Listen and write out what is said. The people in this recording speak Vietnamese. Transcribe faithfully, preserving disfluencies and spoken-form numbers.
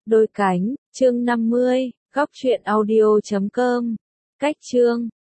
Đôi cánh, chương năm mươi, góc truyện audio chấm com. Cách chương